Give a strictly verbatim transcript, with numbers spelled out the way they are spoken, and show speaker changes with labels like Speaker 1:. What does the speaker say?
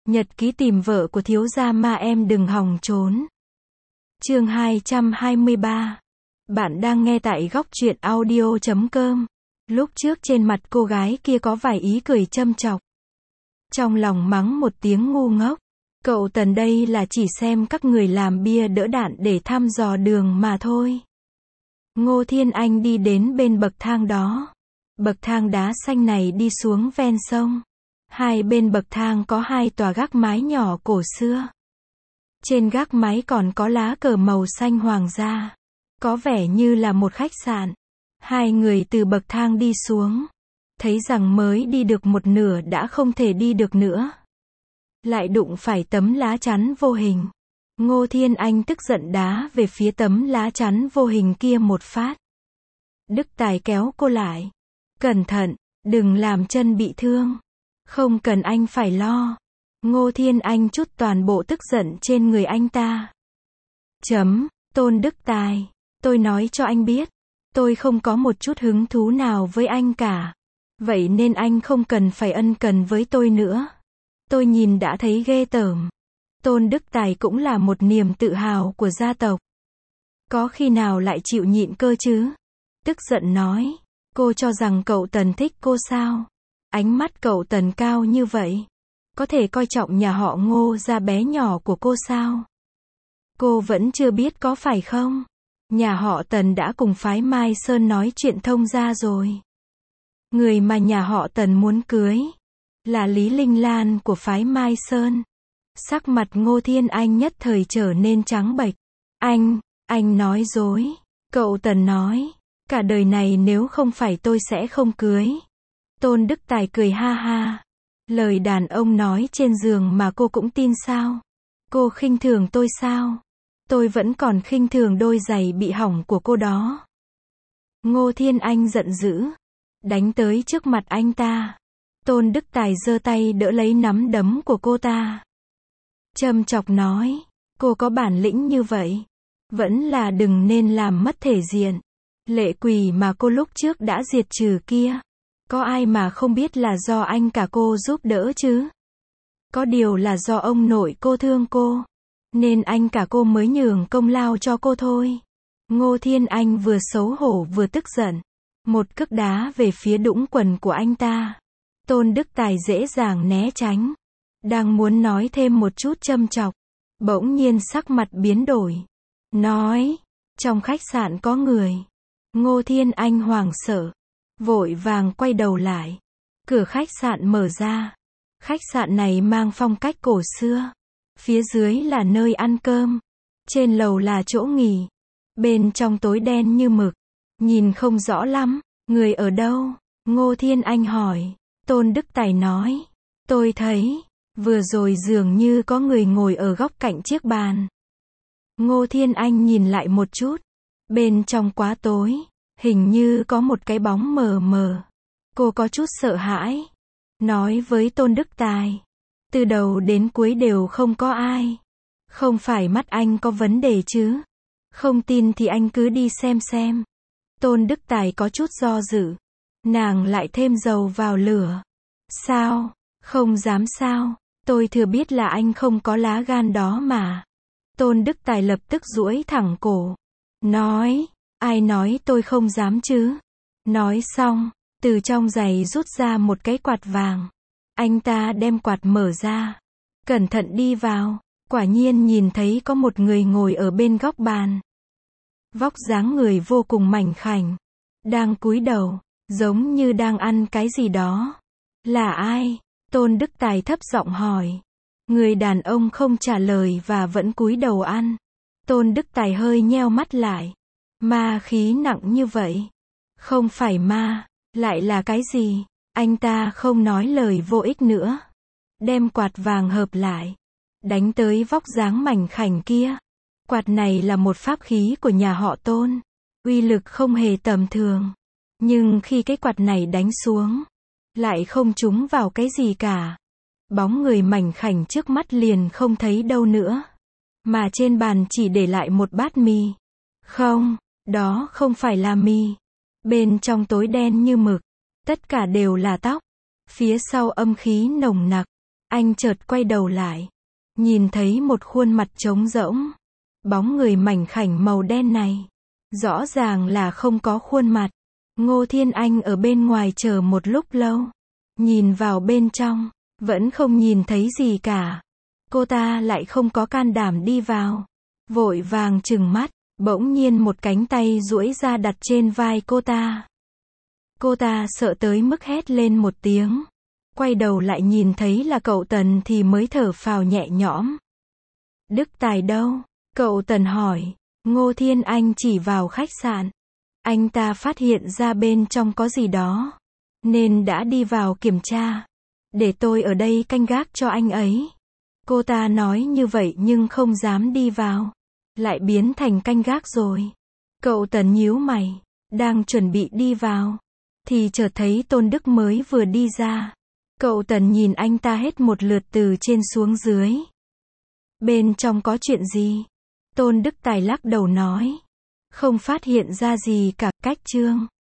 Speaker 1: Nhật ký tìm vợ của thiếu gia ma em đừng hòng trốn. Chương hai trăm hai mươi ba. Bạn đang nghe tại góc truyện audio chấm com. Lúc trước trên mặt cô gái kia có vài ý cười châm chọc. Trong lòng mắng một tiếng ngu ngốc. Cậu Tần đây là chỉ xem các người làm bia đỡ đạn để thăm dò đường mà thôi. Ngô Thiên Anh đi đến bên bậc thang đó. Bậc thang đá xanh này đi xuống ven sông. Hai bên bậc thang có hai tòa gác mái nhỏ cổ xưa. Trên gác mái còn có lá cờ màu xanh hoàng gia. Có vẻ như là một khách sạn. Hai người từ bậc thang đi xuống. Thấy rằng mới đi được một nửa đã không thể đi được nữa. Lại đụng phải tấm lá chắn vô hình. Ngô Thiên Anh tức giận đá về phía tấm lá chắn vô hình kia một phát. Đức Tài kéo cô lại. Cẩn thận, đừng làm chân bị thương. Không cần anh phải lo. Ngô Thiên Anh trút toàn bộ tức giận trên người anh ta. Chấm, Tôn Đức Tài. Tôi nói cho anh biết. Tôi không có một chút hứng thú nào với anh cả. Vậy nên anh không cần phải ân cần với tôi nữa. Tôi nhìn đã thấy ghê tởm. Tôn Đức Tài cũng là một niềm tự hào của gia tộc. Có khi nào lại chịu nhịn cơ chứ? Tức giận nói. Cô cho rằng cậu Tần thích cô sao? Ánh mắt cậu Tần cao như vậy. Có thể coi trọng nhà họ Ngô gia bé nhỏ của cô sao? Cô vẫn chưa biết có phải không? Nhà họ Tần đã cùng phái Mai Sơn nói chuyện thông gia rồi. Người mà nhà họ Tần muốn cưới là Lý Linh Lan của phái Mai Sơn. Sắc mặt Ngô Thiên Anh nhất thời trở nên trắng bệch. Anh, anh nói dối. Cậu Tần nói, cả đời này nếu không phải tôi sẽ không cưới. Tôn Đức Tài cười ha ha. Lời đàn ông nói trên giường mà cô cũng tin sao? Cô khinh thường tôi sao? Tôi vẫn còn khinh thường đôi giày bị hỏng của cô đó. Ngô Thiên Anh giận dữ. Đánh tới trước mặt anh ta. Tôn Đức Tài giơ tay đỡ lấy nắm đấm của cô ta. Châm chọc nói. Cô có bản lĩnh như vậy. Vẫn là đừng nên làm mất thể diện. Lệ quỷ mà cô lúc trước đã diệt trừ kia. Có ai mà không biết là do anh cả cô giúp đỡ chứ? Có điều là do ông nội cô thương cô. Nên anh cả cô mới nhường công lao cho cô thôi. Ngô Thiên Anh vừa xấu hổ vừa tức giận. Một cước đá về phía đũng quần của anh ta. Tôn Đức Tài dễ dàng né tránh. Đang muốn nói thêm một chút châm chọc. Bỗng nhiên sắc mặt biến đổi. Nói, trong khách sạn có người. Ngô Thiên Anh hoảng sợ. Vội vàng quay đầu lại. Cửa khách sạn mở ra. Khách sạn này mang phong cách cổ xưa. Phía dưới là nơi ăn cơm. Trên lầu là chỗ nghỉ. Bên trong tối đen như mực. Nhìn không rõ lắm. Người ở đâu? Ngô Thiên Anh hỏi. Tôn Đức Tài nói. Tôi thấy, vừa rồi dường như có người ngồi ở góc cạnh chiếc bàn. Ngô Thiên Anh nhìn lại một chút. Bên trong quá tối. Hình như có một cái bóng mờ mờ. Cô có chút sợ hãi. Nói với Tôn Đức Tài. Từ đầu đến cuối đều không có ai. Không phải mắt anh có vấn đề chứ? Không tin thì anh cứ đi xem xem. Tôn Đức Tài có chút do dự. Nàng lại thêm dầu vào lửa. Sao? Không dám sao? Tôi thừa biết là anh không có lá gan đó mà. Tôn Đức Tài lập tức duỗi thẳng cổ. Nói. Ai nói tôi không dám chứ? Nói xong, từ trong giày rút ra một cái quạt vàng. Anh ta đem quạt mở ra. Cẩn thận đi vào. Quả nhiên nhìn thấy có một người ngồi ở bên góc bàn. Vóc dáng người vô cùng mảnh khảnh. Đang cúi đầu, giống như đang ăn cái gì đó. Là ai? Tôn Đức Tài thấp giọng hỏi. Người đàn ông không trả lời và vẫn cúi đầu ăn. Tôn Đức Tài hơi nheo mắt lại. Ma khí nặng như vậy. Không phải ma, lại là cái gì? Anh ta không nói lời vô ích nữa. Đem quạt vàng hợp lại. Đánh tới vóc dáng mảnh khảnh kia. Quạt này là một pháp khí của nhà họ Tôn. Uy lực không hề tầm thường. Nhưng khi cái quạt này đánh xuống, lại không trúng vào cái gì cả. Bóng người mảnh khảnh trước mắt liền không thấy đâu nữa. Mà trên bàn chỉ để lại một bát mì. Không, đó không phải là mì. Bên trong tối đen như mực. Tất cả đều là tóc. Phía sau âm khí nồng nặc. Anh chợt quay đầu lại. Nhìn thấy một khuôn mặt trống rỗng. Bóng người mảnh khảnh màu đen này. Rõ ràng là không có khuôn mặt. Ngô Thiên Anh ở bên ngoài chờ một lúc lâu. Nhìn vào bên trong. Vẫn không nhìn thấy gì cả. Cô ta lại không có can đảm đi vào. Vội vàng trừng mắt. Bỗng nhiên một cánh tay duỗi ra đặt trên vai cô ta. Cô ta sợ tới mức hét lên một tiếng. Quay đầu lại nhìn thấy là cậu Tần thì mới thở phào nhẹ nhõm. Đức Tài đâu? Cậu Tần hỏi. Ngô Thiên Anh chỉ vào khách sạn. Anh ta phát hiện ra bên trong có gì đó. Nên đã đi vào kiểm tra. Để tôi ở đây canh gác cho anh ấy. Cô ta nói như vậy nhưng không dám đi vào. Lại biến thành canh gác rồi. Cậu Tần nhíu mày. Đang chuẩn bị đi vào. Thì chợt thấy Tôn Đức mới vừa đi ra. Cậu Tần nhìn anh ta hết một lượt từ trên xuống dưới. Bên trong có chuyện gì? Tôn Đức Tài lắc đầu nói. Không phát hiện ra gì cả. Cách chương